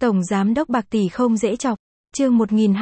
Tổng Giám đốc bạc tỷ không dễ chọc. Chương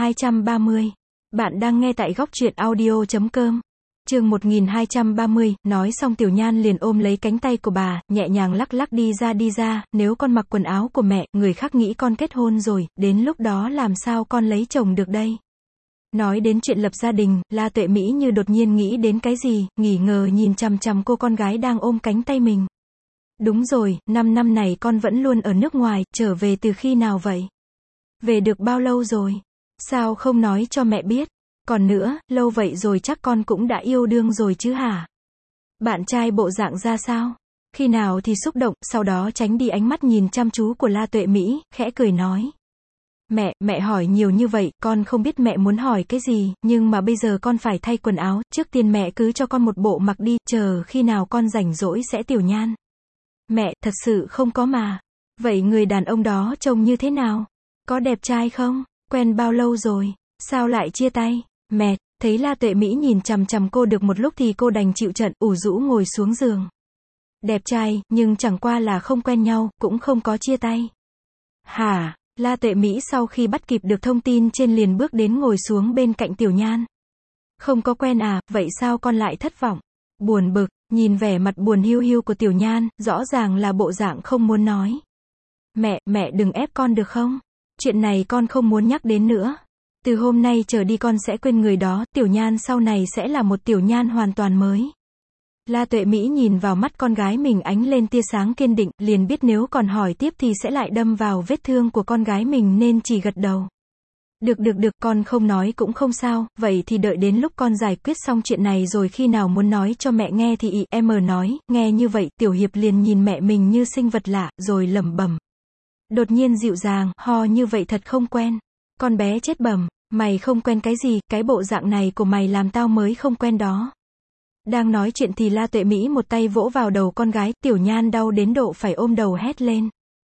1230. Bạn đang nghe tại góc truyện audio.com. Chương 1230, nói xong Tiểu Nhan liền ôm lấy cánh tay của bà, nhẹ nhàng lắc lắc đi ra, nếu con mặc quần áo của mẹ, người khác nghĩ con kết hôn rồi, đến lúc đó làm sao con lấy chồng được đây. Nói đến chuyện lập gia đình, La Tuệ Mỹ như đột nhiên nghĩ đến cái gì, nghỉ ngờ nhìn chằm chằm cô con gái đang ôm cánh tay mình. Đúng rồi, 5 năm này con vẫn luôn ở nước ngoài, trở về từ khi nào vậy? Về được bao lâu rồi? Sao không nói cho mẹ biết? Còn nữa, lâu vậy rồi chắc con cũng đã yêu đương rồi chứ hả? Bạn trai bộ dạng ra sao? Khi nào thì xúc động, sau đó tránh đi ánh mắt nhìn chăm chú của La Tuệ Mỹ, khẽ cười nói. Mẹ hỏi nhiều như vậy, con không biết mẹ muốn hỏi cái gì, nhưng mà bây giờ con phải thay quần áo, trước tiên mẹ cứ cho con một bộ mặc đi, chờ khi nào con rảnh rỗi sẽ Tiểu Nhan. Mẹ, thật sự không có mà. Vậy người đàn ông đó trông như thế nào? Có đẹp trai không? Quen bao lâu rồi? Sao lại chia tay? Mẹ, thấy La Tuệ Mỹ nhìn chằm chằm cô được một lúc thì cô đành chịu trận, ủ rũ ngồi xuống giường. Đẹp trai, nhưng chẳng qua là không quen nhau, cũng không có chia tay. Hả? La Tuệ Mỹ sau khi bắt kịp được thông tin trên liền bước đến ngồi xuống bên cạnh Tiểu Nhan. Không có quen à, vậy sao con lại thất vọng? Buồn bực, nhìn vẻ mặt buồn hiu hiu của Tiểu Nhan, rõ ràng là bộ dạng không muốn nói. Mẹ đừng ép con được không? Chuyện này con không muốn nhắc đến nữa. Từ hôm nay trở đi con sẽ quên người đó, Tiểu Nhan sau này sẽ là một Tiểu Nhan hoàn toàn mới. La Tuệ Mỹ nhìn vào mắt con gái mình ánh lên tia sáng kiên định, liền biết nếu còn hỏi tiếp thì sẽ lại đâm vào vết thương của con gái mình nên chỉ gật đầu. Được, con không nói cũng không sao, vậy thì đợi đến lúc con giải quyết xong chuyện này rồi khi nào muốn nói cho mẹ nghe thì em nói, nghe như vậy, Tiểu Hiệp liền nhìn mẹ mình như sinh vật lạ, rồi lẩm bẩm. Đột nhiên dịu dàng, ho như vậy thật không quen. Con bé chết bẩm, mày không quen cái gì, cái bộ dạng này của mày làm tao mới không quen đó. Đang nói chuyện thì La Tuệ Mỹ một tay vỗ vào đầu con gái, Tiểu Nhan đau đến độ phải ôm đầu hét lên.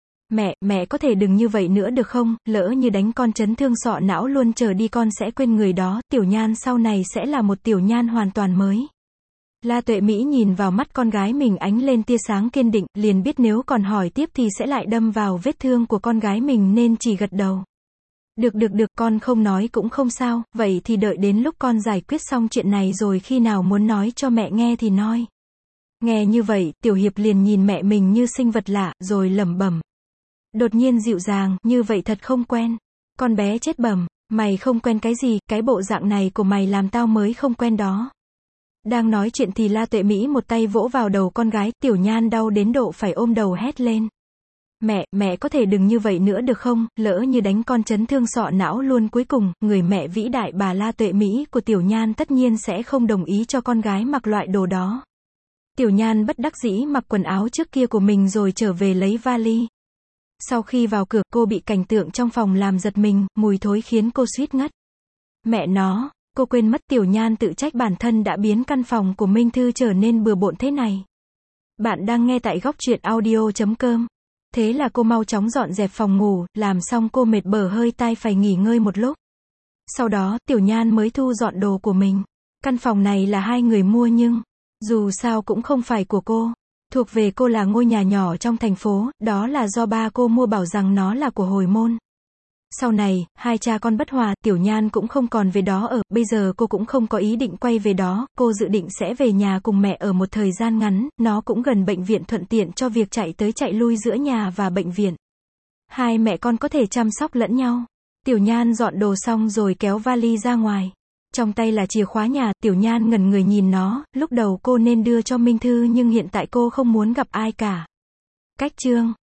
Mẹ có thể đừng như vậy nữa được không, lỡ như đánh con chấn thương sọ não luôn trở đi con sẽ quên người đó, Tiểu Nhan sau này sẽ là một Tiểu Nhan hoàn toàn mới. La Tuệ Mỹ nhìn vào mắt con gái mình ánh lên tia sáng kiên định, liền biết nếu còn hỏi tiếp thì sẽ lại đâm vào vết thương của con gái mình nên chỉ gật đầu. Được, con không nói cũng không sao, vậy thì đợi đến lúc con giải quyết xong chuyện này rồi khi nào muốn nói cho mẹ nghe thì nói. Nghe như vậy, Tiểu Hiệp liền nhìn mẹ mình như sinh vật lạ, rồi lẩm bẩm. Đột nhiên dịu dàng, như vậy thật không quen. Con bé chết bẩm, mày không quen cái gì, cái bộ dạng này của mày làm tao mới không quen đó. Đang nói chuyện thì La Tuệ Mỹ một tay vỗ vào đầu con gái, Tiểu Nhan đau đến độ phải ôm đầu hét lên. Mẹ có thể đừng như vậy nữa được không, lỡ như đánh con chấn thương sọ não luôn cuối cùng, người mẹ vĩ đại bà La Tuệ Mỹ của Tiểu Nhan tất nhiên sẽ không đồng ý cho con gái mặc loại đồ đó. Tiểu Nhan bất đắc dĩ mặc quần áo trước kia của mình rồi trở về lấy vali. Sau khi vào cửa, cô bị cảnh tượng trong phòng làm giật mình, mùi thối khiến cô suýt ngất. Mẹ nó, cô quên mất Tiểu Nhan tự trách bản thân đã biến căn phòng của Minh Thư trở nên bừa bộn thế này. Bạn đang nghe tại góc truyện audio.com. Thế là cô mau chóng dọn dẹp phòng ngủ, làm xong cô mệt bở hơi tai phải nghỉ ngơi một lúc. Sau đó, Tiểu Nhan mới thu dọn đồ của mình. Căn phòng này là hai người mua nhưng, dù sao cũng không phải của cô. Thuộc về cô là ngôi nhà nhỏ trong thành phố, đó là do ba cô mua bảo rằng nó là của hồi môn. Sau này, hai cha con bất hòa, Tiểu Nhan cũng không còn về đó ở, bây giờ cô cũng không có ý định quay về đó, cô dự định sẽ về nhà cùng mẹ ở một thời gian ngắn, nó cũng gần bệnh viện thuận tiện cho việc chạy tới chạy lui giữa nhà và bệnh viện. Hai mẹ con có thể chăm sóc lẫn nhau. Tiểu Nhan dọn đồ xong rồi kéo vali ra ngoài. Trong tay là chìa khóa nhà, Tiểu Nhan ngẩn người nhìn nó, lúc đầu cô nên đưa cho Minh Thư nhưng hiện tại cô không muốn gặp ai cả. Cách chương